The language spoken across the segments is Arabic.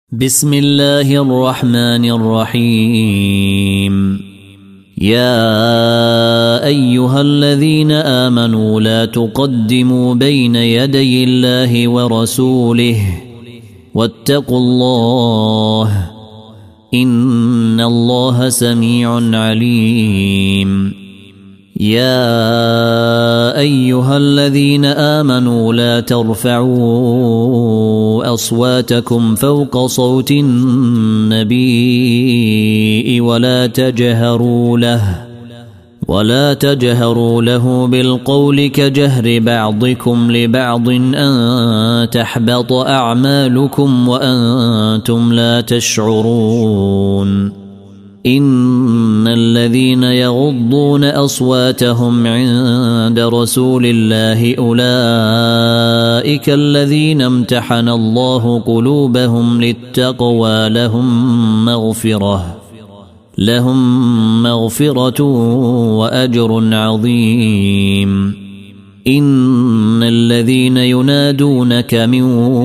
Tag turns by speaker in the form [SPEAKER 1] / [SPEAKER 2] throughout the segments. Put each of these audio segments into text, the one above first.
[SPEAKER 1] بسم الله الرحمن الرحيم. يا أيها الذين آمنوا لا تقدموا بين يدي الله ورسوله واتقوا الله إن الله سميع عليم. يا أيها الذين آمنوا لا ترفعوا أصواتكم فوق صوت النبي ولا تجهروا له بالقول كجهر بعضكم لبعض أن تحبط أعمالكم وأنتم لا تشعرون. إن الذين يغضون أصواتهم عند رسول الله أولئك الذين امتحن الله قلوبهم للتقوى لهم مغفرة وأجر عظيم. إن الذين ينادونك من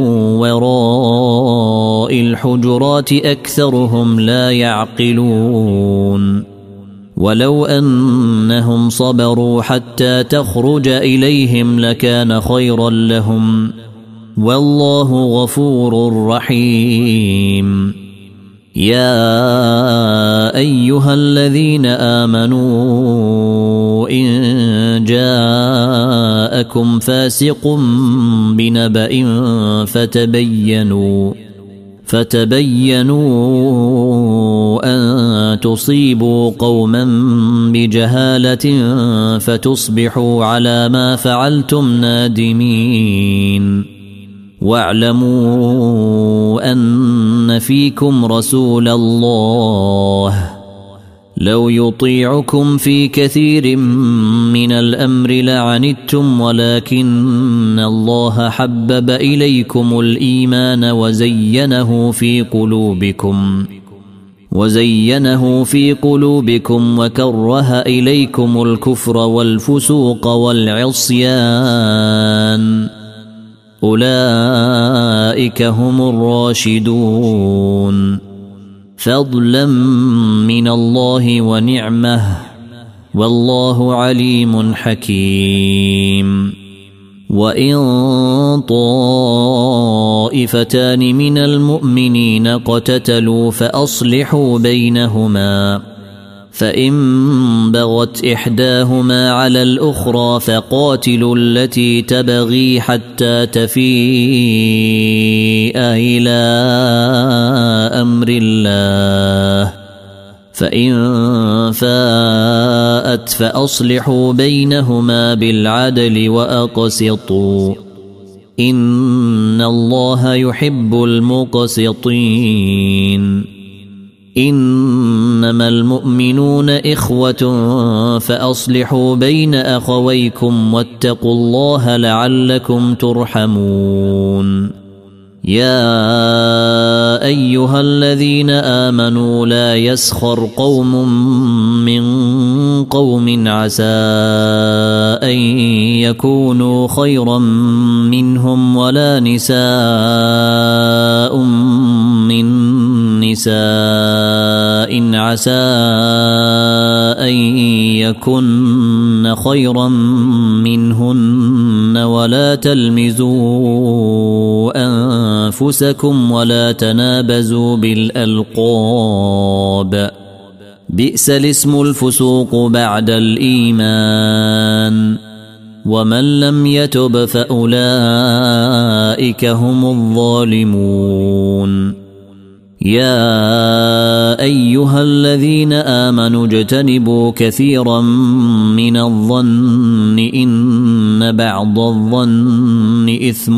[SPEAKER 1] وراء الحجرات أكثرهم لا يعقلون. ولو أنهم صبروا حتى تخرج إليهم لكان خيرا لهم والله غفور رحيم. يا أيها الذين آمنوا إن جاءكم فاسق بنبأ فتبينوا أن تصيبوا قوما بجهالة فتصبحوا على ما فعلتم نادمين. واعلموا أن فيكم رسول الله لو يطيعكم في كثير من الأمر لعنتم ولكن الله حبب إليكم الإيمان وزينه في قلوبكم وكره إليكم الكفر والفسوق والعصيان أولئك هم الراشدون فضلا من الله ونعمه والله عليم حكيم. وإن طائفتان من المؤمنين اقتتلوا فأصلحوا بينهما فإن بغت إحداهما على الأخرى فقاتلوا التي تبغي حتى تفيء إلى أمر الله فإن فاءت فأصلحوا بينهما بالعدل وأقسطوا إن الله يحب المقسطين. إنما المؤمنون إخوة فأصلحوا بين أخويكم واتقوا الله لعلكم ترحمون. يا أيها الذين آمنوا لا يسخر قوم من قوم عسى أن يكونوا خيرا منهم ولا نساء من نساء عسى أن يكن خيرا منهن ولا تلمزوا أنفسكم ولا تنابزوا بالألقاب بئس الاسم الفسوق بعد الإيمان ومن لم يتب فأولئك هم الظالمون. يا أيها الذين آمنوا اجتنبوا كثيرا من الظن إن بعض الظن إثم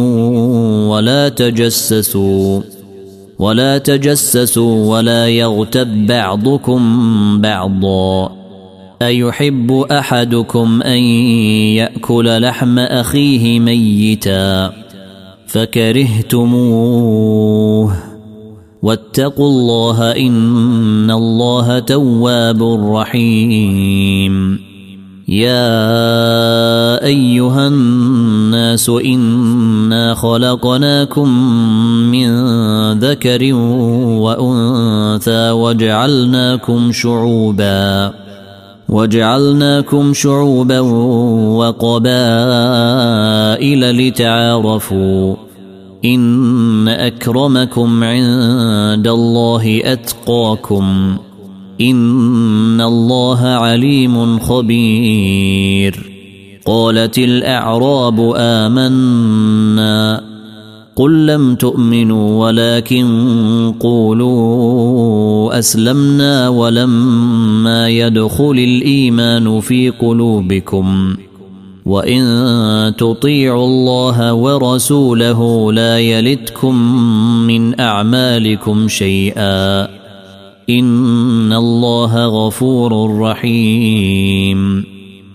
[SPEAKER 1] ولا تجسسوا ولا يغتب بعضكم بعضا أيحب أحدكم أن يأكل لحم أخيه ميتا فكرهتموه واتقوا الله إن الله تواب رحيم. يا أيها الناس إنا خلقناكم من ذكر وأنثى وجعلناكم شعوبا وقبائل لتعارفوا إن أكرمكم عند الله أتقاكم إن الله عليم خبير. قالت الأعراب آمنا قل لم تؤمنوا ولكن قولوا أسلمنا ولما يدخل الإيمان في قلوبكم وإن تطيعوا الله ورسوله لا يلتكم من أعمالكم شيئا إن الله غفور رحيم.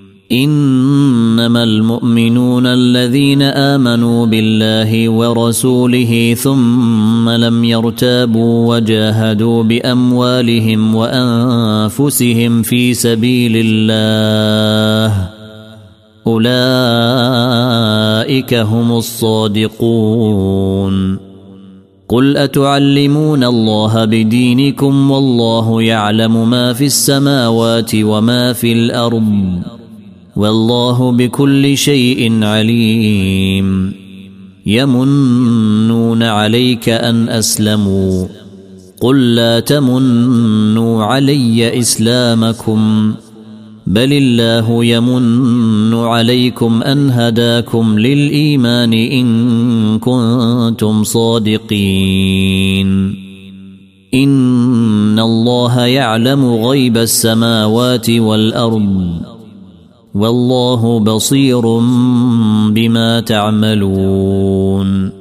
[SPEAKER 1] إنما المؤمنون الذين آمنوا بالله ورسوله ثم لم يرتابوا وجاهدوا بأموالهم وأنفسهم في سبيل الله أولئك هم الصادقون. قل أتعلمون الله بدينكم والله يعلم ما في السماوات وما في الأرض والله بكل شيء عليم. يمنون عليك أن أسلموا قل لا تمنوا علي إسلامكم بل الله يمن عليكم أن هداكم للإيمان إن كنتم صادقين. إن الله يعلم غيب السماوات والأرض والله بصير بما تعملون.